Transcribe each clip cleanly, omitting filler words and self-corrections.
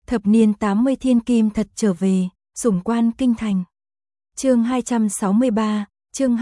Thập niên 80 thiên kim thật trở về, sủng quan kinh thành. Chương 263, chương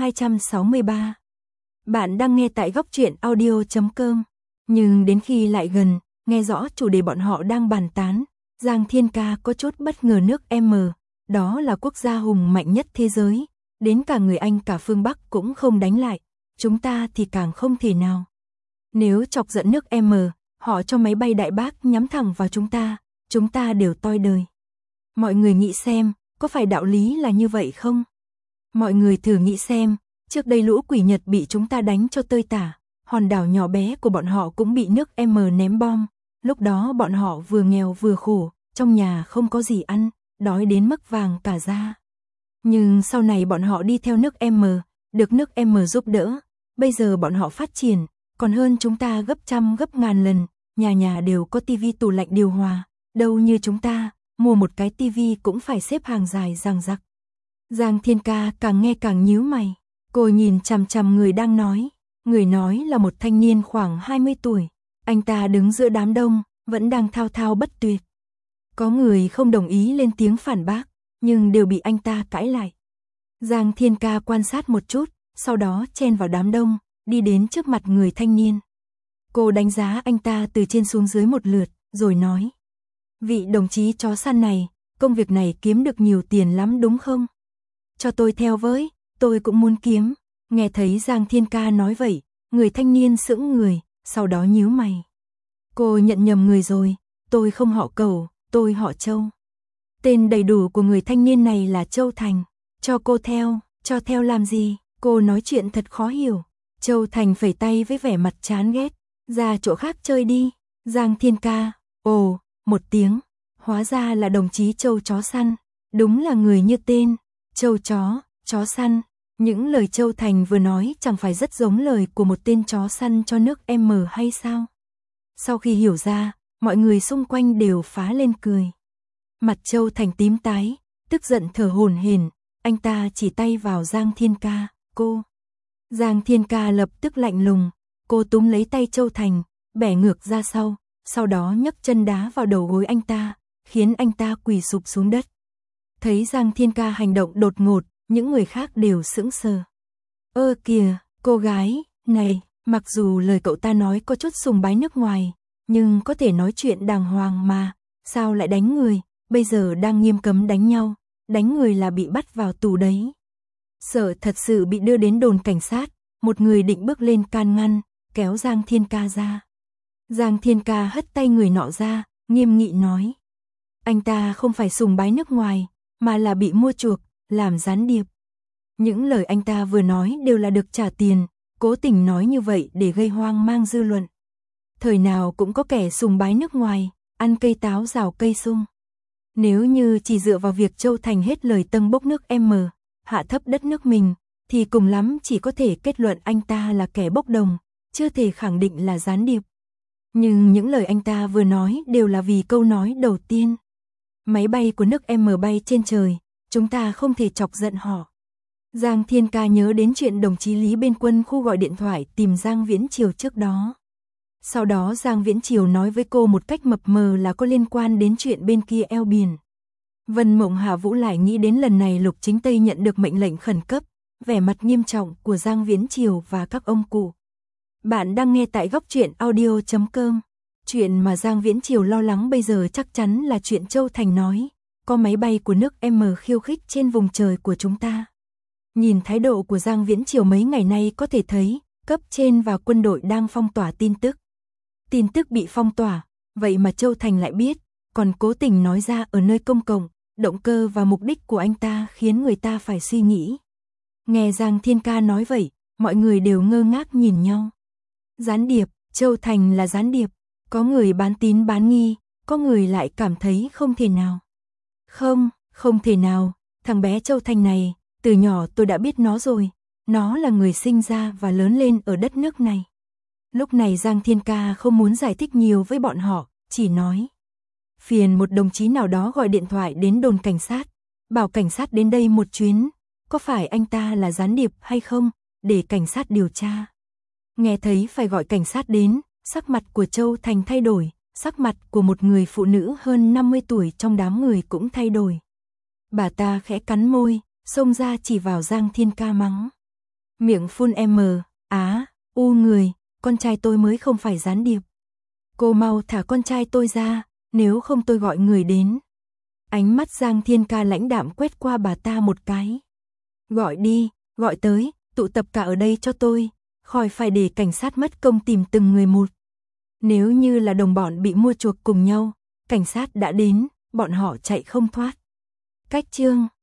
263. Bạn đang nghe tại góc truyện audio.com. Nhưng đến khi lại gần, nghe rõ chủ đề bọn họ đang bàn tán, Giang Thiên Ca có chút bất ngờ. Nước M, đó là quốc gia hùng mạnh nhất thế giới, đến cả người Anh cả phương Bắc cũng không đánh lại, chúng ta thì càng không thể nào. Nếu chọc giận nước M, họ cho máy bay đại bác nhắm thẳng vào chúng ta đều toi đời. Mọi người nghĩ xem, có phải đạo lý là như vậy không? Mọi người thử nghĩ xem, trước đây lũ quỷ Nhật bị chúng ta đánh cho tơi tả, hòn đảo nhỏ bé của bọn họ cũng bị nước M ném bom, lúc đó bọn họ vừa nghèo vừa khổ, trong nhà không có gì ăn, đói đến mất vàng cả da. Nhưng sau này bọn họ đi theo nước M, được nước M giúp đỡ, bây giờ bọn họ phát triển, còn hơn chúng ta gấp trăm gấp ngàn lần, nhà nhà đều có tivi tủ lạnh điều hòa, đâu như chúng ta, mua một cái tivi cũng phải xếp hàng dài dằng dặc. Giang Thiên Ca càng nghe càng nhíu mày, cô nhìn chằm chằm người đang nói, người nói là một thanh niên khoảng 20 tuổi, anh ta đứng giữa đám đông, vẫn đang thao thao bất tuyệt. Có người không đồng ý lên tiếng phản bác, nhưng đều bị anh ta cãi lại. Giang Thiên Ca quan sát một chút, sau đó chen vào đám đông, đi đến trước mặt người thanh niên. Cô đánh giá anh ta từ trên xuống dưới một lượt, rồi nói: "Vị đồng chí chó săn này, công việc này kiếm được nhiều tiền lắm đúng không? Cho tôi theo với, tôi cũng muốn kiếm." Nghe thấy Giang Thiên Ca nói vậy, người thanh niên sững người, sau đó nhíu mày. "Cô nhận nhầm người rồi, tôi không họ Cẩu, tôi họ Châu." Tên đầy đủ của người thanh niên này là Châu Thành. "Cho cô theo, cho theo làm gì?" Cô nói chuyện thật khó hiểu. Châu Thành phẩy tay với vẻ mặt chán ghét. "Ra chỗ khác chơi đi." Giang Thiên Ca, ồ, một tiếng, hóa ra là đồng chí Châu chó săn, đúng là người như tên, Châu chó săn. Những lời Châu Thành vừa nói chẳng phải rất giống lời của một tên chó săn cho nước M hay sao? Sau khi hiểu ra, mọi người xung quanh đều phá lên cười. Mặt Châu Thành tím tái, tức giận thở hổn hển, anh ta chỉ tay vào Giang Thiên Ca, "Cô." Giang Thiên Ca lập tức lạnh lùng, cô túm lấy tay Châu Thành, bẻ ngược ra sau đó nhấc chân đá vào đầu gối anh ta, khiến anh ta quỳ sụp xuống đất. Thấy Giang Thiên Ca hành động đột ngột, những người khác đều sững sờ. "Ơ kìa, cô gái này, mặc dù lời cậu ta nói có chút sùng bái nước ngoài, nhưng có thể nói chuyện đàng hoàng mà, sao lại đánh người, bây giờ đang nghiêm cấm đánh nhau, đánh người là bị bắt vào tù đấy." Sợ thật sự bị đưa đến đồn cảnh sát, một người định bước lên can ngăn, kéo Giang Thiên Ca ra. Giang Thiên Ca hất tay người nọ ra, nghiêm nghị nói: "Anh ta không phải sùng bái nước ngoài, mà là bị mua chuộc, làm gián điệp." Những lời anh ta vừa nói đều là được trả tiền, cố tình nói như vậy để gây hoang mang dư luận. Thời nào cũng có kẻ sùng bái nước ngoài, ăn cây táo rào cây sung. Nếu như chỉ dựa vào việc Châu Thành hết lời tâng bốc nước M, hạ thấp đất nước mình, thì cùng lắm chỉ có thể kết luận anh ta là kẻ bốc đồng, chưa thể khẳng định là gián điệp. Nhưng những lời anh ta vừa nói đều là vì câu nói đầu tiên. Máy bay của nước M bay trên trời, chúng ta không thể chọc giận họ. Giang Thiên Ca nhớ đến chuyện đồng chí Lý bên quân khu gọi điện thoại tìm Giang Viễn Triều trước đó. Sau đó Giang Viễn Triều nói với cô một cách mập mờ là có liên quan đến chuyện bên kia eo biển. Vân Mộng Hạ Vũ lại nghĩ đến lần này Lục Chính Tây nhận được mệnh lệnh khẩn cấp, vẻ mặt nghiêm trọng của Giang Viễn Triều và các ông cụ. Bạn đang nghe tại góc truyện audio.com. Chuyện mà Giang Viễn Triều lo lắng bây giờ chắc chắn là chuyện Châu Thành nói, có máy bay của nước M khiêu khích trên vùng trời của chúng ta. Nhìn thái độ của Giang Viễn Triều mấy ngày nay có thể thấy, cấp trên và quân đội đang phong tỏa tin tức. Tin tức bị phong tỏa, vậy mà Châu Thành lại biết, còn cố tình nói ra ở nơi công cộng, động cơ và mục đích của anh ta khiến người ta phải suy nghĩ. Nghe Giang Thiên Ca nói vậy, mọi người đều ngơ ngác nhìn nhau. Gián điệp, Châu Thành là gián điệp, có người bán tín bán nghi, có người lại cảm thấy không thể nào. Không thể nào, thằng bé Châu Thành này, từ nhỏ tôi đã biết nó rồi, nó là người sinh ra và lớn lên ở đất nước này. Lúc này Giang Thiên Ca không muốn giải thích nhiều với bọn họ, chỉ nói: "Phiền một đồng chí nào đó gọi điện thoại đến đồn cảnh sát, bảo cảnh sát đến đây một chuyến, có phải anh ta là gián điệp hay không, để cảnh sát điều tra." Nghe thấy phải gọi cảnh sát đến, sắc mặt của Châu Thành thay đổi, Sắc mặt của một người phụ nữ hơn 50 tuổi trong đám người cũng thay đổi. Bà ta khẽ cắn môi, xông ra chỉ vào Giang Thiên Ca mắng. Miệng phun người, con trai tôi mới không phải gián điệp. Cô mau thả con trai tôi ra, nếu không tôi gọi người đến. Ánh mắt Giang Thiên Ca lãnh đạm quét qua bà ta một cái. Gọi đi, gọi tới, tụ tập cả ở đây cho tôi, khỏi phải để cảnh sát mất công tìm từng người một. Nếu như là đồng bọn bị mua chuộc cùng nhau, cảnh sát đã đến, bọn họ chạy không thoát. Cách chương